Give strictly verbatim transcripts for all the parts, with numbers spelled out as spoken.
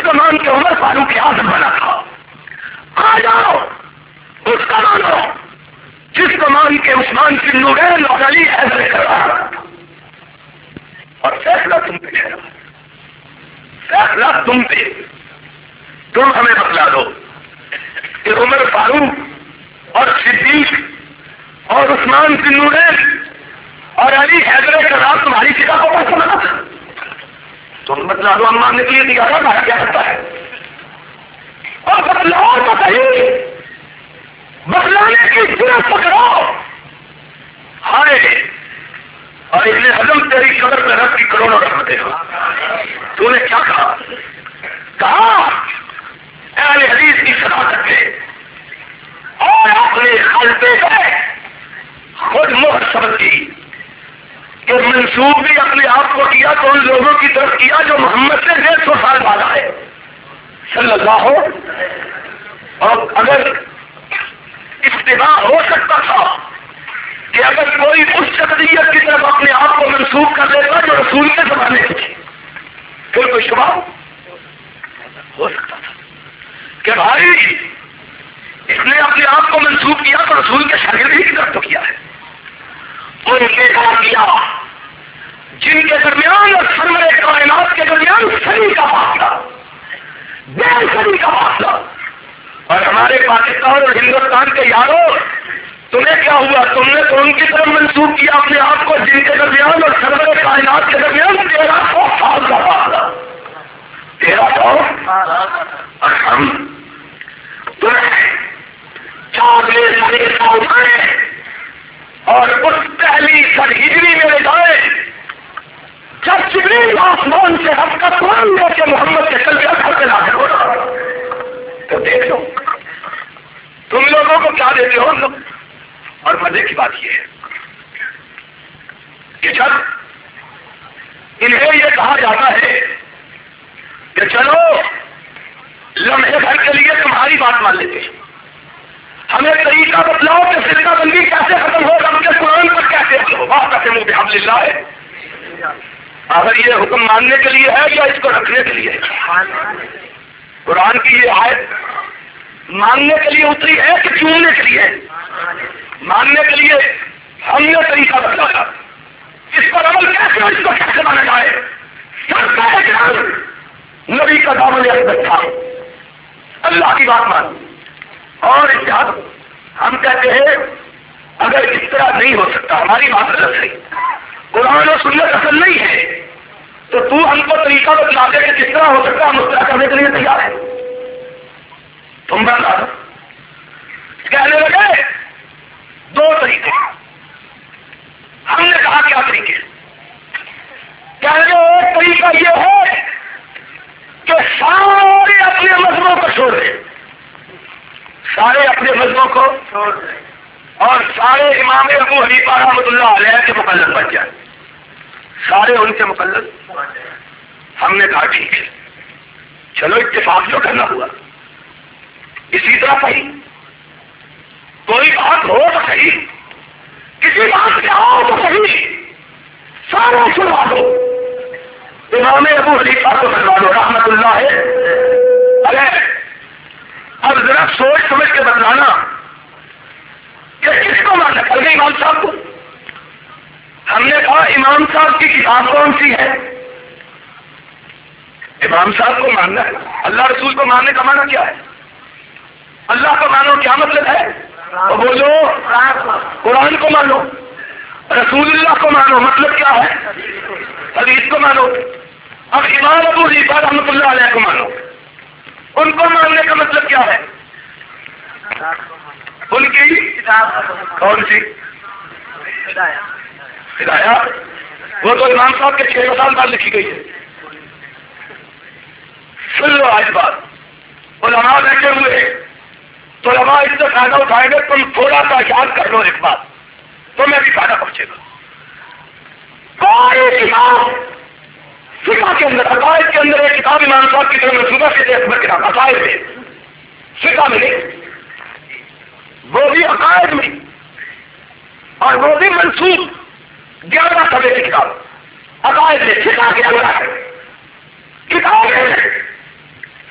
کو مان کے عمر فاروق اعظم بنا تھا. آ جاؤ اس کا مانو جس کو مان کے عثمان بن نورین اور علی حیدر کرا اور فیصلہ تم پہ ہے. فیصلہ تم پہ. تم ہمیں بتلا دو کہ عمر فاروق اور صدیق اور عثمان بن نورین اور علی حیدر کرام تمہاری فکا کو کیسے بنا تھا؟ تم بتلا دو. ہم ماننے کے لیے تیار ہے. کیا کرتا ہے اور بتلاؤ تو صحیح. بتلانے کی ضرورت پکڑو. ہائے اور اس نے حضم تیری قبر میں رکھ کی کروڑوں رحمتیں ہو. تو نے کیا کہا؟ کہا اہل حدیث کی صداقت پہ اور اپنے خلطے پہ خود مہر سبق کی کہ منسوب بھی اپنے آپ کو کیا تو ان لوگوں کی طرف کیا جو محمد سے ڈیڑھ سو سال بعد آئے صلی اللہ ہو. اور اگر اتباع ہو سکتا تھا کہ اگر کوئی اس شخصیت کی طرف اپنے آپ کو منسوب کر لیتا جو رسول کے زمانے کی تھی پھر کوئی شبہ ہو سکتا تھا کہ بھائی اس نے اپنے آپ کو منسوب کیا تو رسول کے شاگرد ہی کی طرف تو کیا ہے. ان کے ساتھ کیا جن کے درمیان اور سرور کائنات کے درمیان صدی کا فاصلہ ڈیڑھ صدی کا فاصلہ. اور ہمارے پاکستان اور ہندوستان کے یاروں تمہیں کیا ہوا؟ تم نے تو ان کی طرف منسوب کیا اپنے آپ کو جن کے درمیان اور سرور کائنات کے درمیان تیرہ سو سال کا فاصلہ. تیرہ سو اور ہم تمہیں چاولے سڑے سا اٹھائے اور اس پہلی سر ہجری میں لے جائے جب جبریل آسمان سے ہم کا قرآن لے کے محمد کے قلب اثر پہ نازل ہو رہا تو دیکھ لو تم لوگوں کو کیا دیتے ہو لوگ. اور مزے کی بات یہ ہے کہ جب انہیں یہ کہا جاتا ہے کہ چلو لمحے بھر کے لیے تمہاری بات مان لیتے ہیں, ہمیں طریقہ بتلاؤ کہ فرقہ بندی کیسے ختم ہو, رب کے قرآن پر کیسے ختم ہو. بات کرتے منہ بحمد اللہ ہے. اگر یہ حکم ماننے کے لیے ہے یا اس کو رکھنے کے لیے ہے؟ قرآن کی یہ آیت ماننے کے لیے اتری ہے کہ چوننے کے لیے؟ ماننے کے لیے. ہم نے طریقہ بتلایا اس پر عمل کیسے اس کو کیسے مانا جائے. سب کا ایک نبی کا دامن اکبر تھا, اللہ کی بات مان. اور اتحاد ہم کہتے ہیں اگر اس طرح نہیں ہو سکتا, ہماری بات غلط ہے, قرآن و سنت اصل نہیں ہے, تو تو ہم کو طریقہ بتلا دے کہ کس طرح ہو سکتا ہے, ہم اس طرح کرنے کے لیے تیار ہیں. تم بتا دو. کہنے لگے دو طریقے. ہم نے کہا کیا طریقے؟ کہنے لگے ایک طریقہ یہ ہے کہ سارے اپنے مذہبوں کو چھوڑ دیں, سارے اپنے مذہبوں کو چھوڑ دیں اور سارے امام ابو حنیفہ رحمۃ اللہ علیہ کے مقلد بن جائیں, سارے ان کے مقلد. ہم نے کہا ٹھیک ہے, چلو اتفاق جو کرنا ہوا اسی طرح صحیح, کوئی بات ہو تو صحیح, کسی بات پہ آؤ تو صحیح, سارا چھڑوا دو. امام ابو حنیفہ کو بنوا دو رحمۃ اللہ ہے. ارے اب ذرا سوچ سمجھ کے بتلانا کہ کس کو ماننا پڑ گیا امام صاحب کو. ہم نے کہا امام صاحب کی کتاب کون سی ہے؟ امام صاحب کو ماننا ہے. اللہ رسول کو ماننے کا معنی کیا ہے؟ اللہ کو مانو کیا مطلب ہے؟ تو بولو قرآن کو مانو, رسول اللہ کو مانو مطلب کیا ہے؟ حدیث کو مانو. اب امام ابو حنیفہ رحمۃ اللہ علیہ کو مانو, ان کو ماننے کا مطلب کیا ہے؟ ان کی کون سی ہدایات؟ وہ تو امام صاحب کے چھ سال بعد لکھی گئی ہے. سن لو آج بات, علماء بیٹھے ہوئے ہیں تو علماء اس سے فائدہ اٹھائیں گے. تم تھوڑا سا یاد کر لو ایک بات, تمہیں بھی فائدہ پہنچے گا. کوئی امام فقہ کے اندر عقائد کے اندر ایک کتاب امام صاحب کی طرف منصوبہ سے اکبر کتاب عقائد میں, فقہ میں نہیں, وہ بھی عقائد میں اور وہ بھی منصوب گیارہ صفحے کی کتاب عقائد میں, فقہ کے اندر ہے کتاب ہے.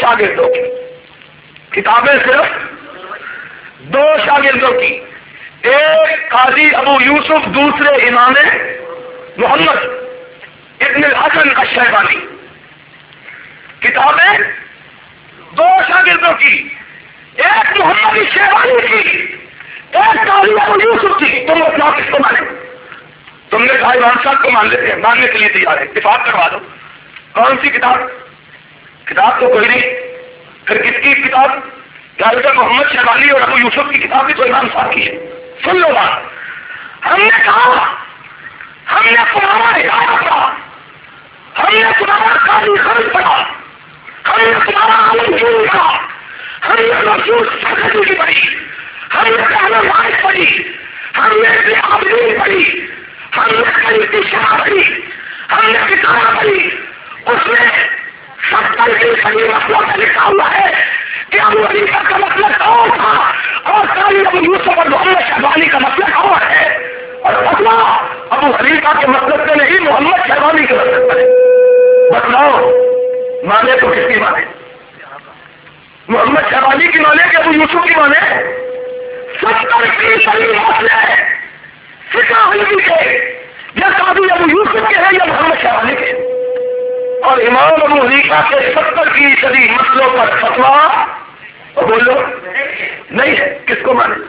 شاگردوں کی، کتابیں صرف دو شاگردوں کی، ایک قاضی ابو یوسف، دوسرے امام محمد ابن الحسن الشیبانی. کتابیں دو شاگردوں کی، ایک محمد شیبانی کی، ایک قاضی ابو یوسف کی. تم اپنا کس کو مانے؟ تم نے بھائی امام صاحب کو مان لیتے ہیں، ماننے کے لیے تیار ہے، اتفاق کروا دو. کون سی کتاب؟ کتاب تو کوئی نہیں، پھر کس کی کتاب؟ ڈاکٹر محمد شیبانی اور ابو یوسف کی کتاب بھی تو امام صاحب کی ہے. سن لو بات. ہم نے کہا ہم نے تمہارا ہدایہ پڑھا، ہم نے تمہارا قاضی خان پڑھا، ہم نے تمہارا عالمگیر پڑھا، ہم نے محسوس سرحدی کی پڑھی، ہم نے پہلے مائش پڑھی، ہم نے عابدین پڑھی، ہم نے خلیفی شاہ پڑھی، ہم نے کتابیں پڑھی. اس میں ستر کے صحیح مسئلہ میں لکھا ہوا ہے کہ ابو حنیفہ کا مطلب اور تھا اور قاضی ابو یوسف اور محمد شیبانی کا مطلب اور ہے. اور مسئلہ ابو حنیفہ کے مطلب سے نہیں، محمد شیبانی کے مطلب سے. بتلاؤ مانے تو کس کی مانے؟ محمد شیبانی کی مانے کہ ابو یوسف کی مانے؟ ستر کے صحیح مسئلہ ہے فقہ حنفی کے، یا قاضی ابو یوسف کے ہیں یا محمد شیبانی کے. اور امام ابو حنیفہ کے ستر فیصدی مسئلوں پر فتوا بولو نہیں ہے. کس کو مانے؟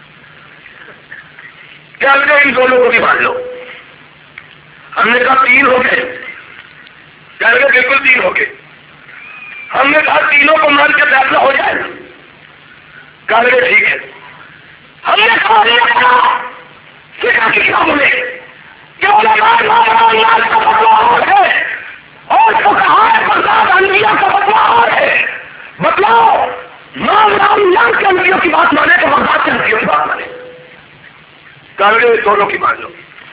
کیا لگے ان دونوں کو بھی مان لو. ہم نے کہا تین ہو گئے، کیا لگے بالکل تین ہو گئے. ہم نے کہا تینوں کو مان کے فیصلہ ہو جائے گا، کیا لگے ٹھیک ہے. ہم نے کہا فقہ کی کتابوں میں کہ علماء اللہ کا فتوا اور ہے اور فقہاء بغداد انبیاء کا فتوا اور ہے. بتلاؤ مام رام کے انبیاء کی بات مانے تو بغداد کے انبیاء کی بات مانے؟ کانگریس دونوں کی مان لو.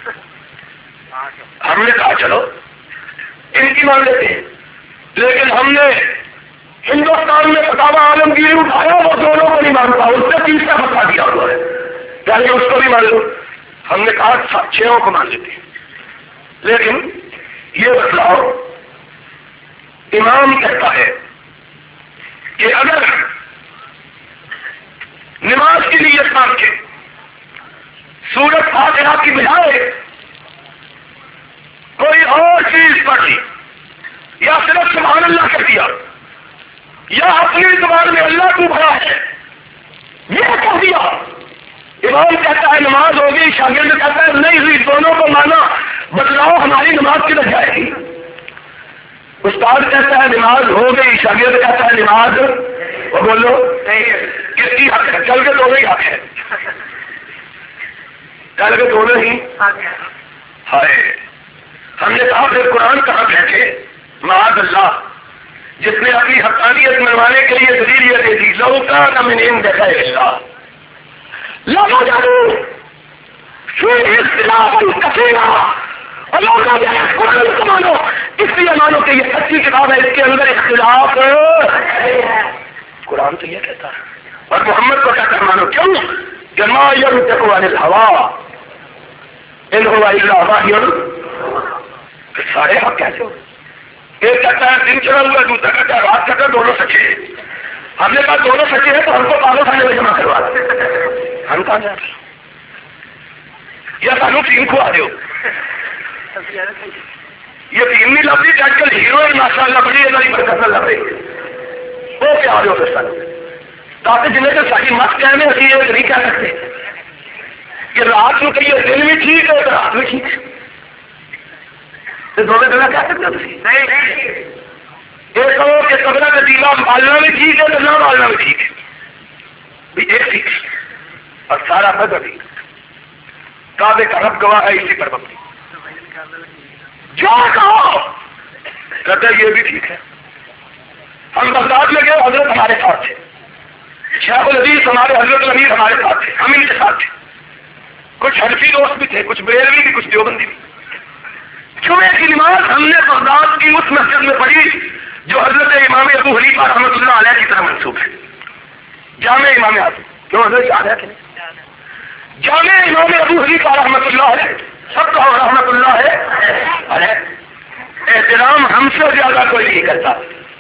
ہم نے کہا چلو ان کی مان لیتے ہیں، لیکن ہم نے ہندوستان میں فتاوی عالمگیر اٹھایا، وہ دونوں کو نہیں مانتا، اس نے تیسرا فتوا دیا ہوا ہے، چاہیے اس کو بھی مان لو. ہم نے کہا چھوں کو مان لیتے ہیں، لیکن یہ بتلاؤ امام کہتا ہے کہ اگر نماز کی نیت مان کے سورت فاتحہ کی بجائے کوئی اور چیز پڑھ لی یا صرف سبحان اللہ کر دیا یا اپنی زبان میں اللہ کو بھرا ہے یہ کہہ دیا، امام کہتا ہے نماز ہوگی، شاگرد کہتا ہے نہیں ہوئی، دونوں کو مانا. بتلاؤ ہماری نماز کدھر جائے گی؟ استاد کہتا ہے نماز ہو گئی، شاگرد کہتا ہے نماز، وہ بولو کس کی حق ہے؟ چل کے دونوں ہی حق ہے، چل کے دونوں ہی ہائے. ہم نے کہا پھر قرآن کہاں بیٹھے؟ معاذ اللہ، جس نے اپنی حقانیت منوانے کے لیے دلیل یہ دے دی لو کان من عند غیر اللہ لوجدوا فیہ اختلافا کثیرا. اللہ کا قرآن کو مانو، اس لیے مانو کہ یہ سچی کتاب ہے، اس کے اندر اختلاف قرآن تو یہ کہتا ہے اور محمد کو کہتا ہے مانو. کیوں؟ جما ينطق عن الهوى ان هو الا وحی. سارے حق کیسے ہو؟ ایک کہتا ہے دن چڑھا ہوا، دوسرا کہتا ہے رات کہتا ہے دونوں سچے ہیں. ہم نے کہا دونوں سچے ہیں تو ہم کو پاگل خانے میں جمع کروا دیں. ہم کہاں جا رہے یا سانو ٹیم کو آ رہے ہو؟ یہ ٹیم نہیں لگ رہی کہ آج کل ہیروئن ماشاء اللہ بڑی اللہ کی برکت لگ رہی ہے. وہ کیا آ رہے ہو پھر سانو تاکہ جنہیں تو ساری مت کہنے ابھی یہ نہیں کہہ سکتے کہ رات میں کہیے دن بھی ٹھیک ہے تو رات میں ٹھیک ہے. دونوں جگہ کہہ سکتے نہیں. ایک کہو کہ قبرہ کا دیوا بالنا بھی ٹھیک ہے تو نہ بالنا بھی ٹھیک ہے، ایک ٹھیک اور سارا مذہب بھی کعبے کا رب گواہ ہے اسی پر مبنی. جو کہو کہتے یہ بھی ٹھیک ہے. ہم بغداد میں گئے، حضرت ہمارے ساتھ تھے، شیخ الحدیث ہمارے حضرت الامیر ہمارے ساتھ تھے، ہم ان کے ساتھ تھے. کچھ حنفی دوست بھی تھے، کچھ بریلوی بھی، کچھ دیوبندی بھی. جمعے کی نماز ہم نے بغداد کی اس مسجد میں پڑھی جو حضرت امام ابو حنیفہ رحمۃ اللہ علیہ کی طرح منسوب ہے، جامع امام اعظم. کیوں حضرت یاد ہے کہ نہیں؟ جامع امام ابو حنیفہ رحمۃ اللہ علیہ، سب کا رحمۃ اللہ ہے. احترام ہم سے زیادہ کوئی نہیں کرتا.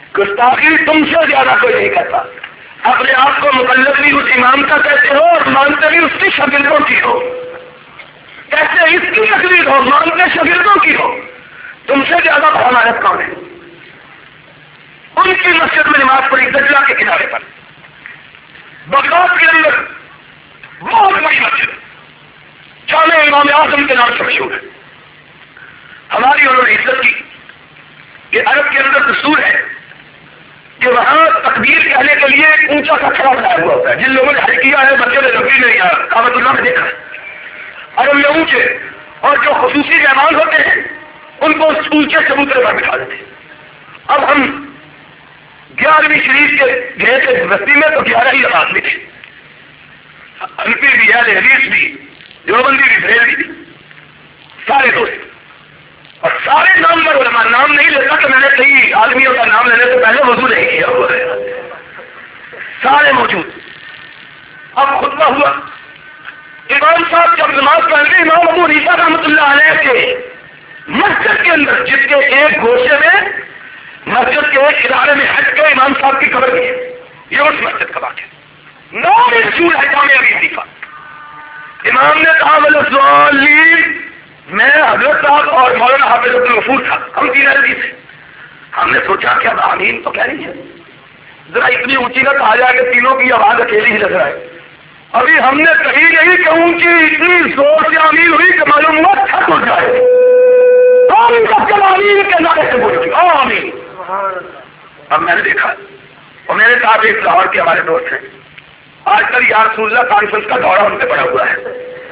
گستاخی تم سے زیادہ کوئی نہیں کرتا. اپنے آپ کو مقلد بھی اس امام کا کہتے ہو اور مانتے بھی اس کی شاگردوں کی ہو. کیسے اس کی تقریر ہو، مانتے شاگردوں کی ہو. تم سے زیادہ بھرمانت کون ہے؟ ان کی مسجد میں نماز پڑھی دجلہ کے کنارے پر، بغداد کے اندر بہت بڑی مسجد جامع امام اعظم کے نام سے مشہور ہے. ہماری انہوں نے عزت کی کہ عرب کے اندر دستور ہے کہ وہاں تکبیر کہنے کے لیے ایک اونچا سا کھڑا بنایا ہوا ہوتا ہے. جن لوگوں نے حج کیا ہے مسجد نبوی میں یا کعبۃ اللہ میں دیکھا ہے، عرب میں اونچے اور جو خصوصی مہمان ہوتے ہیں ان کو اس اونچے چبوترے پر بٹھا دیتے. اب ہم گیارہویں شریف کے گئے تھے بستی میں تو گیارہ ہی آدمی تھے، انفی بھی اہل حدیث بھی دیوبندی بھی بریلوی بھی سارے دوست اور سارے نام پر علماء. نام نہیں لیتا کہ میں نے کئی آدمیوں کا نام لینے سے پہلے وضو نہیں کیا ہوا ہے. سارے موجود. اب خطبہ ہوا، امام صاحب جب نماز پڑھ گئے، امام ابو حنیفہ رحمۃ اللہ علیہ کے مسجد کے اندر جس کے ایک گوشے میں مسجد کے ایک ادارے میں ہٹ کے امام صاحب کی قبر بھی ہے. یہ اس مسجد کا واقعہ نام رسول ہے جامع ابی حنیفہ. امام نے کہا والضالین، میں حضرت صاحب اور مولانا حافظ عبد الغفور تھا، ہم تین عربی تھے. ہم نے سوچا کہ اب آمین تو کہہ رہی ہے، ذرا اتنی اونچی نہ کہا جائے کہ تینوں کی آواز اکیلی ہی لگ رہا ہے. ابھی ہم نے کہی نہیں کہ اونچی اتنی زور سے آمین ہوئی کہ معلوم ہوا چھت اٹھ جائے. آمین کا چل آمین کے نعرے سے بولی آمین. اب میں نے دیکھا اور میرے ساتھ ایک لاہور کے ہمارے دوست ہیں، آج کل یا رسول اللہ کانفرنس کا دورہ ان پہ پڑا ہوا ہے.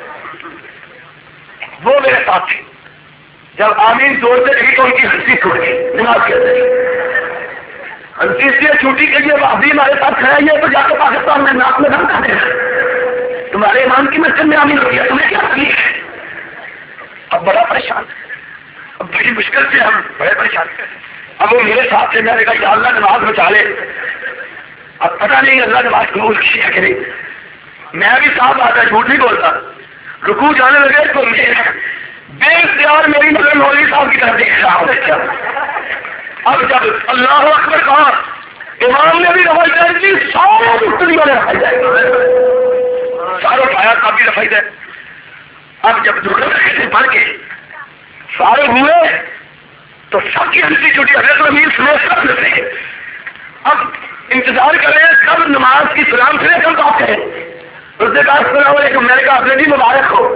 وہ میرے ساتھ تھے. جب آمین زور سے کہی تو ان کی ہنسی ٹوٹ گئی نماز کے اندر. ہنسی اس لیے چھوٹی کہ یہ ابھی ہمارے ساتھ کھڑا ہے تو جا کے پاکستان میں ناک میں دم کرتے ہیں. تمہارے امام کی مسجد میں آمین ہو گیا، تمہیں کیا تکلیف ہے؟ اب بڑا پریشان، اب بڑی مشکل سے ہم بڑے پریشان. اب وہ میرے ساتھ سے، میں نے کہا یا اللہ نماز بچا لے. اب پتہ نہیں اللہ نماز قبول کی ہے کہ نہیں. میں بھی صاحب آتا جھوٹ نہیں بولتا. رکوع جانے لگے تو میں بے اختیار میری نظر مولوی صاحب کی طرف دیکھ رہا ہوں. اب جب اللہ اکبر کہا، امام نے بھی رفائی جائے گی، سارے مختلفوں نے رفائی جائے گی، سارے پایا کا بھی رفائی جائے. اب جب دوسرے پڑھ کے سارے ہوئے تو سب کی ہنسی چھوٹی حضرت امیر سمیت سب سے. اب انتظار کریں کب نماز کی سلام پھرے کب بات کریں. اس نے کہا السلام علیکم. میں نے کہا اپنے بھی مبارک ہو.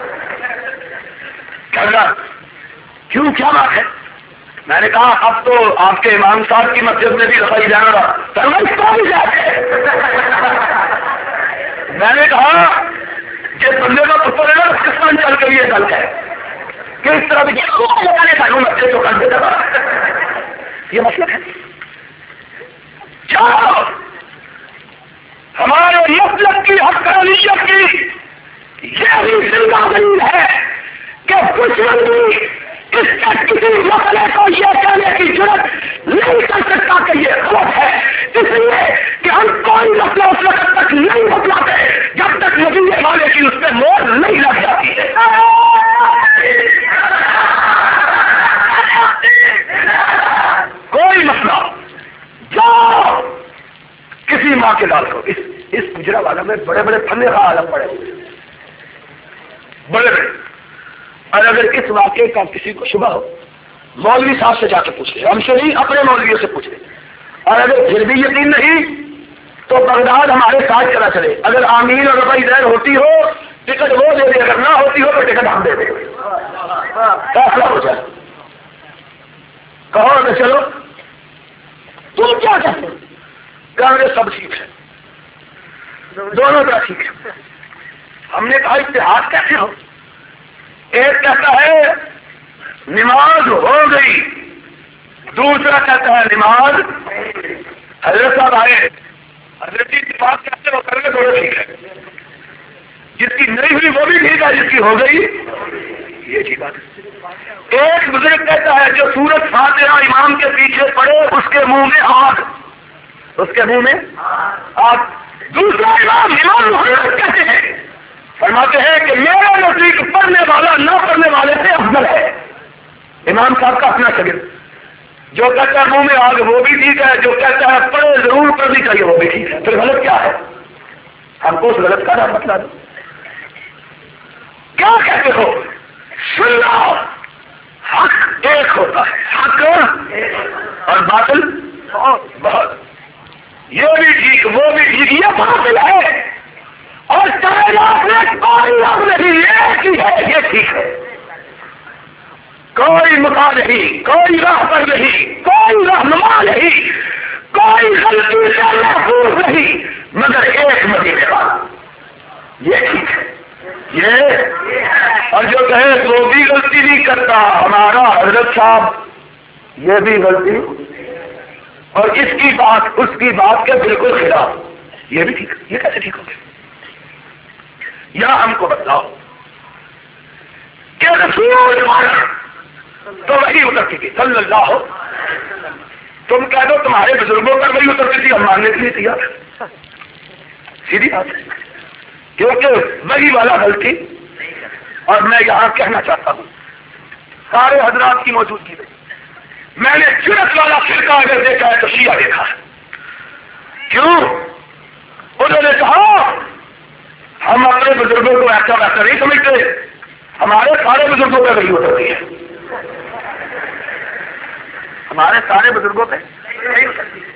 کہا کیوں کیا بات ہے؟ میں نے کہا اب تو آپ کے امام صاحب کی مسجد میں بھی رفائی جانا رہا. میں نے کہا جس بندے کا پتر ہے نا پاکستان چل کر یہ غلط ہے کہ اس طرح بھی لگانے کا مسجد کو کر دیتا. یہ مسئلہ ہے. جاؤ ہمارے مسلک کی حقانیت کی یہ بھی زندہ دلیل ہے کہ کچھ بندی اس کا کسی مسئلے کو یہ کہنے کی ضرورت نہیں کر سکتا کہ یہ غلط ہے، اس لیے کہ ہم کوئی مسئلہ اس وقت تک نہیں بتلاتے جب تک نبی والے کی اس پہ مور نہیں لگ جاتی ہے. کوئی مسئلہ جاؤ کسی ماں کے لال کو. اس اس گجرا والا میں بڑے بڑے فن کا عالم پڑے ہوئے بڑے بڑے. اور اگر اس واقعے کا کسی کو شبہ ہو مولوی صاحب سے جا کے پوچھ لے، ہم سے نہیں اپنے مولویوں سے پوچھ لے. اور اگر پھر بھی یقین نہیں تو بغداد ہمارے ساتھ چلا چلے. اگر آمین اور رفع دین ہوتی ہو ٹکٹ وہ دے دے، اگر نہ ہوتی ہو تو ٹکٹ ہم دے دیں. فیصلہ ہو جائے. کہو میں چلو تم کیا کہتے ہیں؟ کانگریس سب ٹھیک ہے، دونوں کا ٹھیک ہے. ہم نے کہا اتحاد کیسے ہو؟ ایک کہتا ہے نماز ہو گئی، دوسرا کہتا ہے نماز. حضرت صاحب آئے، حضرت جی اتفاق کیسے ہو کر کے دونوں ٹھیک ہے. جس کی نہیں ہوئی وہ بھی ٹھیک ہے، جس کی ہو گئی یہ ٹھیک بات ہے. ایک بزرگ کہتا ہے جو سورت فاتحہ امام کے پیچھے پڑے اس کے منہ میں آگ، اس کے منہ میں آگ. دوسرا امام امام محمد کہتے ہیں، فرماتے ہیں کہ میرا نزدیک پڑھنے والا نہ پڑھنے والے سے افضل ہے. امام صاحب کا اپنا شاگرد جو کہتا ہے منہ میں آگ وہ بھی ٹھیک ہے، جو کہتا ہے پڑھے ضرور پڑھنی چاہیے وہ بھی ٹھیک ہے، پھر غلط کیا ہے؟ ہم کو اس غلط کا نام بتلا دو، کیا کہتے ہو؟ سن لو، حق ایک ہوتا ہے، حق اور باطل بہت، یہ بھی ٹھیک وہ بھی ٹھیک، یہ باطل ہے اور کائنات میں کوئی رب نہیں، ایک ہی ہے، یہ ٹھیک ہے، کوئی مکا نہیں، کوئی راہ پر نہیں، کوئی رہنما نہیں، کوئی غلطی سے محفوظ نہیں، مگر ایک مدینے والا، یہ ٹھیک ہے یہ۔ اور جو کہے وہ بھی غلطی نہیں کرتا، ہمارا حضرت صاحب یہ بھی غلطی، اور اس کی بات اس کی بات کے بالکل خلاف، یہ بھی ٹھیک، یہ کیسے ٹھیک ہو گیا؟ یا ہم کو بتلاؤ کہ رسول تو وہی اترتی تھی صلی اللہ ہو، تم کہہ دو تمہارے بزرگوں پر وہی اترتی تھی، ہم ماننے کے لیے تیار، سیدھی بات ہے، کیونکہ وہی والا غلطی۔ اور میں یہاں کہنا چاہتا ہوں سارے حضرات کی موجودگی میں، میں نے جرت والا فرقہ اگر دیکھا ہے تو شیعہ دیکھا ہے، کیوں؟ انہوں نے کہا ہم اپنے بزرگوں کو ایسا ویسا نہیں سمجھتے، ہمارے سارے بزرگوں پہ وہی اترتی ہے، ہمارے سارے بزرگوں پہ نہیں اترتی ہے،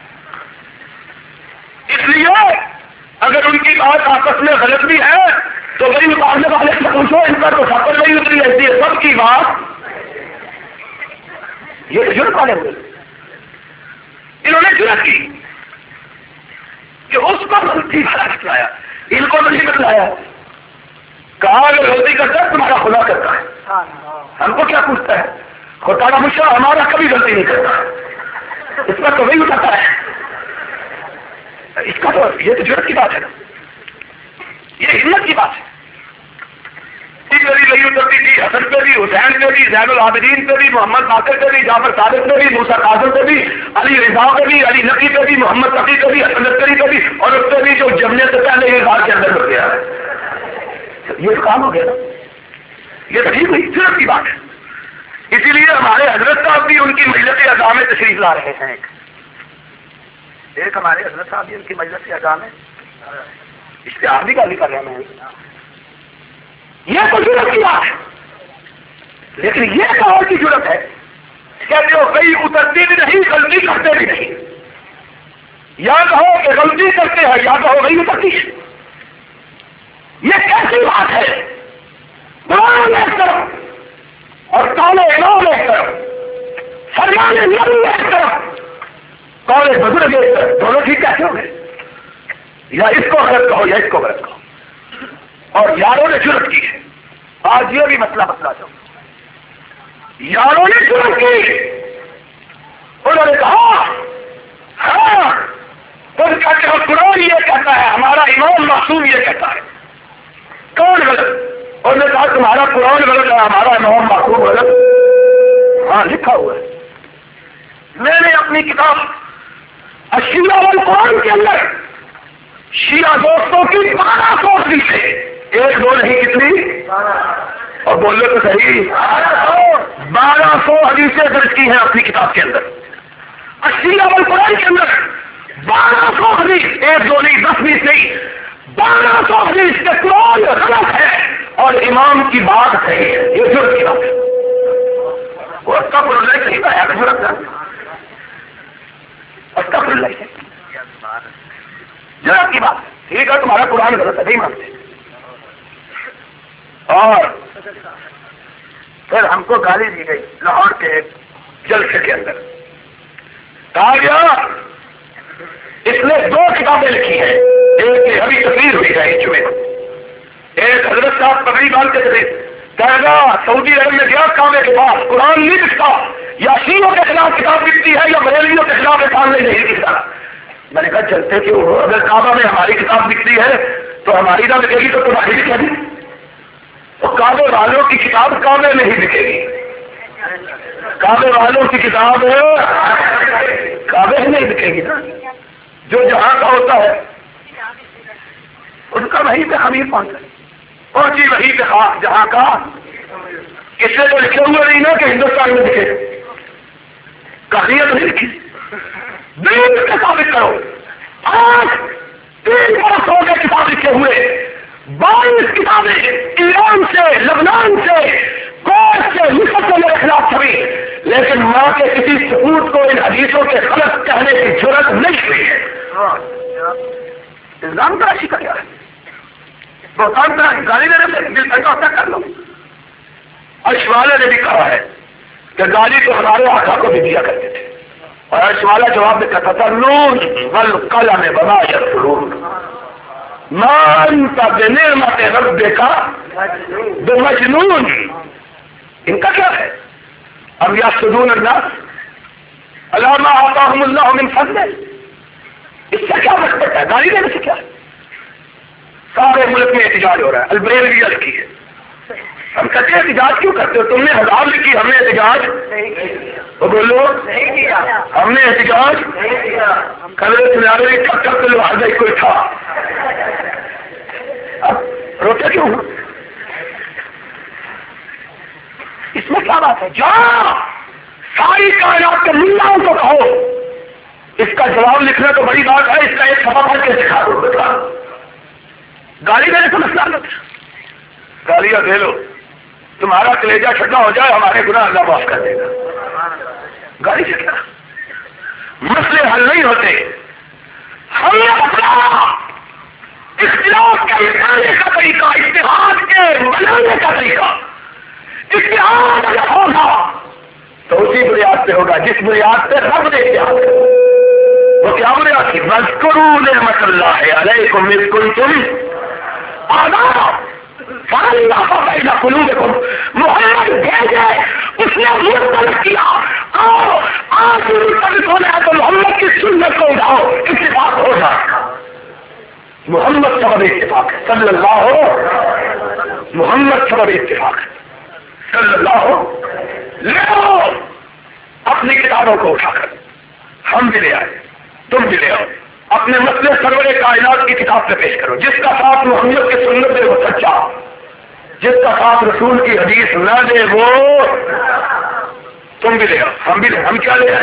اس لیے اگر ان کی بات آپس میں غلط بھی ہے تو وہی مقابلے والے سے پوچھو، ان پر تو سب پر نہیں اتری ہے، سب کی بات یہ جرت والے ہوئے، انہوں نے جرت کی کہ اس کو غلطی بھلا بتلایا، ان کو نہیں بتلایا، کہا اگر غلطی کرتا ہے تمہارا خدا کرتا ہے، ہم کو کیا پوچھتا ہے؟ خدا کا مشرا ہمارا کبھی غلطی نہیں کرتا، اس پر تو وہی اٹھاتا ہے، اس کا تو یہ تو جرت کی بات ہے نا، یہ ہمت کی بات ہے۔ وہی اترتی تھی حسن پہ بھی، حسین پہ بھی، زین العابدین پہ بھی، محمد باقر پہ بھی، جعفر صادق پہ بھی، موسیٰ کاظم پہ بھی، علی رضا پہ بھی، علی نقی پہ بھی، محمد تقی پہ بھی، حسن عسکری پہ بھی، اور اس پہ بھی جو جمنے سے پہلے یہ بات کے اندر ہو گیا ہے، یہ کام ہو گیا نا، یہ تو ٹھیک ہوئی، جرت کی بات ہے۔ اسی لیے ہمارے حضرت صاحب بھی ان کی مجلس اعظام میں تشریف لا رہے ہیں، ایک ہمارے حضرت صاحب بھی ان کی مجلس اعظام ہے، اشتہار بھی گالی کر رہے ہیں، یہ تو جرت کی بات ہے، لیکن یہ کہاں کی جرت ہے؟ کہتے ہو کئی اترتی بھی نہیں، غلطی کرتے بھی نہیں، یا کہو کہ غلطی کرتے ہیں یا کہو وہی اترتی ہے، یہ کیسی بات ہے؟ قرآن ایک طرف اور قول امام ایک طرف، فرمان نبی ایک طرف، قول بزرگ ایک طرف، دونوں ٹھیک کیسے ہو گئے؟ یا اس کو غلط کہو یا اس کو غلط کہو، اور یاروں نے جرت کی ہے، آج یہ بھی مسئلہ بتلا دو، یاروں نے جرت کی، انہوں نے کہا ہاں تم کہتے ہو قرآن یہ کہتا ہے، ہمارا امام معصوم یہ کہتا ہے، کون غلط؟ انہوں نے کہا تمہارا قرآن غلط ہے، ہمارا امام معصوم غلط، ہاں لکھا ہوا ہے، میں نے اپنی کتاب الشیعہ والقرآن کے اندر شیعہ دوستوں کی بارہ سو حدیث ہے، ایک دو نہیں کتنی، اور بولے تو صحیح، بارہ سو حدیثیں درج کی ہیں اپنی کتاب کے اندر، الشیعہ والقرآن کے اندر بارہ سو حدیث، ایک دو نہیں دس بیس نہیں، بارہ سو حدیث کے قرآن غلط ہے اور امام کی بات صحیح ہے، یہ جرت کی بات ہے، وہ استغفر اللہ صحیح ہے، جرت ہے، استغفر اللہ صحیح، جرت کی بات ہے، ٹھیک ہے تمہارا قرآن غلط ہے، نہیں مانتے، اور پھر ہم کو گالی دی گئی لاہور کے جلسے کے اندر، کہا گیا اس نے دو کتابیں لکھی ہیں، ایک ابھی تقریر ہوئی ہے جمعے کو، ایک حضرت صاحب پگڑی باندھ کے تقریر، کہے گا سعودی عرب میں گیا کعبے کے پاس قرآن نہیں لکھتا، یا شیعوں کے خلاف کتاب لکھتی ہے یا بریلویوں کے خلاف قرآن نہیں لکھتا، میں نے کہا چلتے کیوں ہو، اگر کعبہ میں ہماری کتاب لکھتی ہے تو ہماری نہ لکھے گی تو تمہاری لکھے گی، تو کعبے والوں کی کتاب کعبے میں ہی لکھے گی، کعبے والوں کی کتاب کعبے ہی نہیں لکھے گی نا، جو جہاں کا ہوتا ہے اس کا وہیں پہ خمیر پہنچا پہنچی وہیں پہ خاص جہاں کا، اس سے تو لکھے ہوئے نہیں نا کہ ہندوستان میں لکھے، کہانیاں تو نہیں لکھی، دین کے ثابت کرو. آج تین برس ہو گئے کتاب لکھے ہوئے، بائیس کتابیں ایران سے، لبنان سے، کویت سے، مصر سے میرے خلاف چھوی، لیکن ماں کے کسی سپوت کو ان حدیثوں کے غلط کہنے کی ضرورت نہیں ہوئی ہے. الزام تراشی کا کیا ہے؟ بہتان طرح گالی دینے سے دل کا ایسا کر لو. عرش والے نے بھی کہا ہے کہ گالی تو ہمارے آقا کو بھی دیا کرتے تھے، اور عرش والا جواب میں کہتا تھا نون والقلم وما یسطرون، ما انت بنعمت ربک بمجنون. ان کا کیا ہے؟ اب یحسدون الناس علی ما آتاہم اللہ من فضلہ، اس سے کیا مقصد ہے؟ گالی دینے سے کیا ہے؟ سارے ملک میں احتجاج ہو رہا ہے، البریلویہ لکھی ہے. ہم کہتے ہیں احتجاج کیوں کرتے ہو؟ تم نے ہزار لکھی، ہم نے احتجاج وہ بولو ہم نے احتجاج کل سنارے کب تک تو لوہار بھائی کوئی تھا. اب روتے کیوں؟ اس میں کیا بات ہے؟ جاؤ ساری کائنات کے ملاؤں کو کہو اس کا جواب لکھنا تو بڑی بات ہے، اس کا ایک سفا پڑھ کے سکھا دو. بتا گالی دینے کا مسئلہ نہیں، گالیاں دے لو، تمہارا کلیجہ ٹھنڈا ہو جائے، ہمارے گناہ اللہ معاف کر دے گا. گالی سے کیا مسئلے حل نہیں ہوتے. ہم نے اپنا اختلاف کے مٹانے کا طریقہ، اتحاد کے بنانے کا طریقہ، اتحاد اگر ہوگا تو اسی بنیاد پہ ہوگا جس بنیاد پہ رب نے اتحاد کرا. وہ کیا بنیاد تھی؟ واذکروا نعمت اللہ علیکم اذ کنتم اعداء فألف بین قلوبکم. محمد بھیجے، اس نے مختلف کیا. آؤ آج مختلف ہونا ہے تو محمد کی سنت کو اٹھاؤ، اتفاق ہو جائے گا. محمد سبب اتفاق ہے صلی اللہ ہو، محمد سبب اتفاق ہے صلی اللہ ہو. لے آؤ اپنی کتابوں کو اٹھا کر، ہم بھی لے آئے، تم بھی لے آؤ، اپنے مسئلے سرور کائنات کی کتاب سے پیش کرو. جس کا ساتھ محمد کی سنت دے وہ سچا، جس کا ساتھ رسول کی حدیث نہ دے وہ تم بھی لے آؤ، ہم بھی لے. ہم کیا لے آئے؟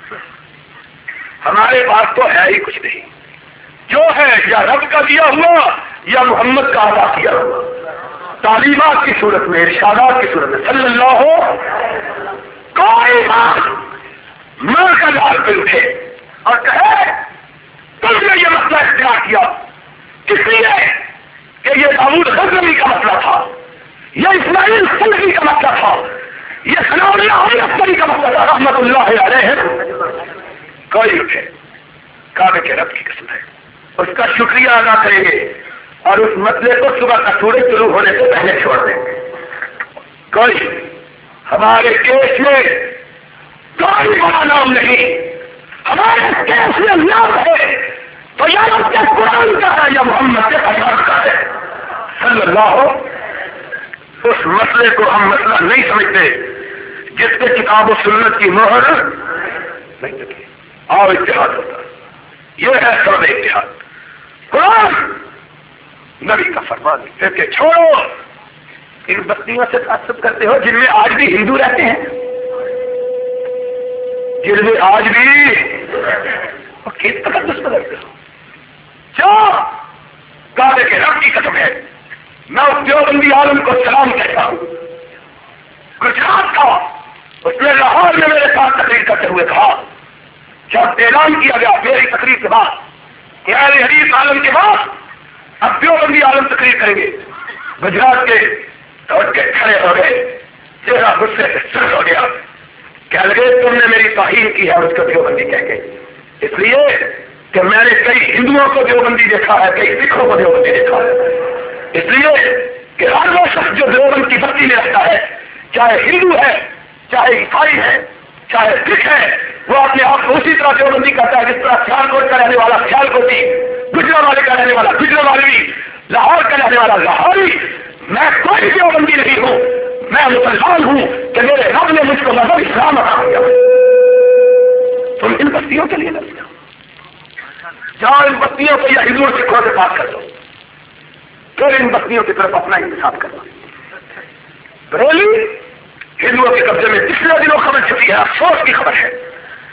ہمارے پاس تو ہے ہی کچھ نہیں. جو ہے یا رب کا دیا ہوا یا محمد کا ادا کیا ہوا، تعلیمات کی صورت میں، ارشادات کی صورت میں صلی اللہ ہو. کوئی بات ماں کا لال پہ اٹھے اور کہے تم نے یہ مسئلہ اختیار کیا کس لیے کہ یہ داؤد غزنوی کا مسئلہ تھا، یہ اسماعیل سلفی کا مسئلہ تھا، یہ ثناء اختری کا مسئلہ تھا رحمت اللہ علیہ. کوئی اٹھے کعبے کے رب کی قسم ہے اس کا شکریہ ادا کریں گے اور اس مسئلے کو صبح کا سورج طلوع ہونے سے پہلے چھوڑ دیں گے. کوئی ہمارے کیس میں کوئی بڑا نام نہیں، ہمارے کیس میں نام ہے تو یا رب کے قرآن کا ہے یا محمد کے پیغام کا ہے صلی اللہ ہو. اس مسئلے کو ہم مسئلہ نہیں سمجھتے جس پہ کتاب و سنت کی مہر نہیں لگی. اور اتحاد ہوتا، یہ ہے سب اتحاد. قرآن نبی کا فرمان ہے کہ چھوڑو ان بستیوں سے تعصب کرتے ہو جن میں آج بھی ہندو رہتے ہیں، جن میں آج بھی کس تقدس بدلتے ہو. جو کعبے کے رب کی قسم ہے، میں اس دیوبندی عالم کو سلام کہتا ہوں. گجرات کا اس نے لاہور میں میرے ساتھ تقریر کرتے ہوئے کہا، جب اعلان کیا گیا میری تقریر کے بعد کہ اہل حدیث عالم کے بعد اب دیوبندی عالم تقریر کریں گے، گجرات کے اٹھ کے کھڑے ہو گئے، چہرہ غصے سے سرخ ہو گیا، کہنے لگے تم نے میری توہین کی ہے اور اس کو دیوبندی کہہ کے، اس لیے کہ میں نے کئی ہندوؤں کو دیوبندی دیکھا ہے، کئی سکھوں کو دیوبندی دیکھا ہے. اس لیے کہ ہر وہ شخص جو دیوبند کی بستی میں رہتا ہے، چاہے ہندو ہے، چاہے عیسائی ہے، چاہے سکھ ہے، وہ اپنے آپ کو اسی طرح دیوبندی کرتا ہے جس طرح سیال کوٹ کا رہنے والا سیال کوٹی، گجرا والے کا رہنے والا گجرا والوی، لاہور کا رہنے والا لاہوری. میں کوئی دیوبندی نہیں ہوں، میں مسلمان ہوں کہ میرے رب نے مجھ کو مذہب اسلام عطا کیا. تم ان بستیوں کے لیے نہ جاؤ، جاؤ ان بستیوں کو یا ہندوؤں سکھوں سے بات کر دو، پھر ان بستیوں کی طرف اپنا انتخاب کرنا. بریلی ہندوؤں کے قبضے میں پچھلے دنوں خبر چھپی ہے، افسوس کی خبر ہے،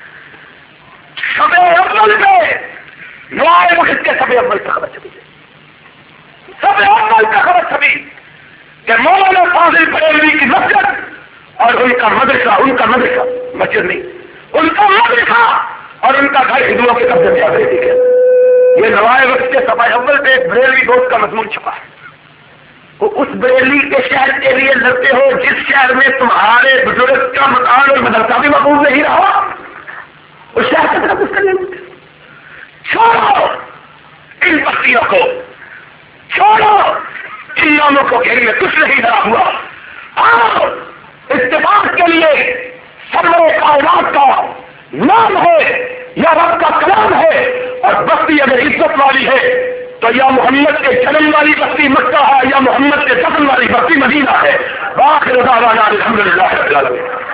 نوائے وقت کے سب اول سے خبر چھپی ہے، سب اول سے خبر چھپی کہ مولانا فاضل بریلوی کی مسجد اور ان کا مدرسہ، ان کا مدرسہ مسجد نہیں، ان کا مدرسہ اور ان کا گھر ہندوؤں کے قبضے میں آ گئے تھے۔ یہ نوائے وقت کے صفحہ اول پہ ایک بریلوی دوست کا مضمون چھپا ہے۔ وہ اس بریلی کے شہر کے لیے لڑتے ہو جس شہر میں تمہارے بزرگ کا مکان اور مدرسہ بھی محفوظ نہیں رہا، اس شہر کا طرف اس کا نہیں۔ چھوڑو ان بستیوں کو، چھوڑو ان ناموں کو، گھر میں کچھ نہیں ڈرا ہوا۔ آؤ اتفاق کے لیے سرور کائنات کا نام ہے یا رب کا کلام ہے، اور بستی اگر عزت والی ہے تو یا محمد کے جنم والی بستی مکہ ہے یا محمد کے دفن والی بستی مدینہ ہے۔ باخر دعوانا الحمدللہ رب العالمین۔